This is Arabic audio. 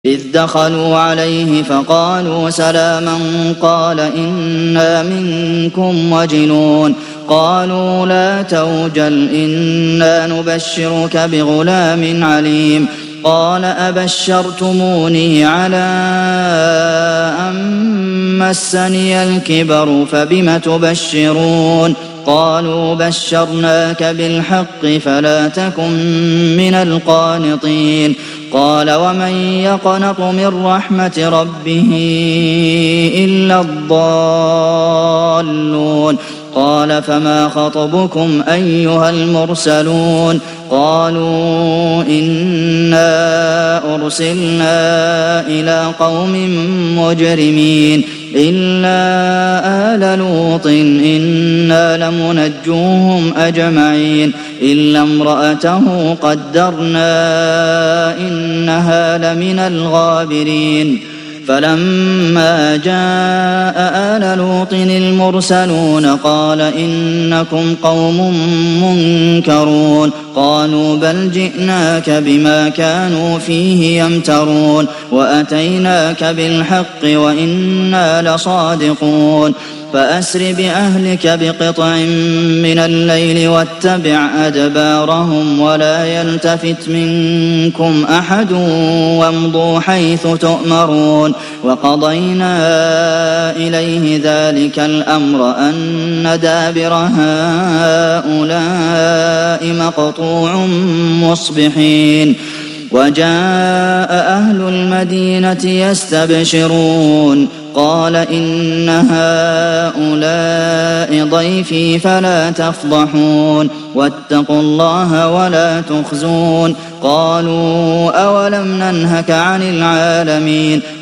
إذ دخلوا عليه فقالوا سلاما قال إنا منكم وجلون قالوا لا توجل إنا نبشرك بغلام عليم قال أبشرتموني على أن مسني الكبر فبم تبشرون قالوا بشرناك بالحق فلا تكن من القانطين قال ومن يقنط من رحمة ربه إلا الضالون قال فما خطبكم أيها المرسلون قالوا إنا أرسلنا إلى قوم مجرمين إلا آل لوط إنا لمنجوهم أجمعين إلا امرأته قدرنا إنها لمن الغابرين فلما جاء آل لوط المرسلون قال إنكم قوم منكرون قالوا بل جئناك بما كانوا فيه يمترون وأتيناك بالحق وإنا لصادقون فأسر بأهلك بقطع من الليل واتبع أدبارهم ولا يلتفت منكم أحد وامضوا حيث تؤمرون وقضينا إليه ذلك الأمر أن دابر هؤلاء مقطوع مصبحين وجاء أهل المدينة يستبشرون قال إن هؤلاء ضيفي فلا تفضحون واتقوا الله ولا تخزون قالوا أولم ننهك عن العالمين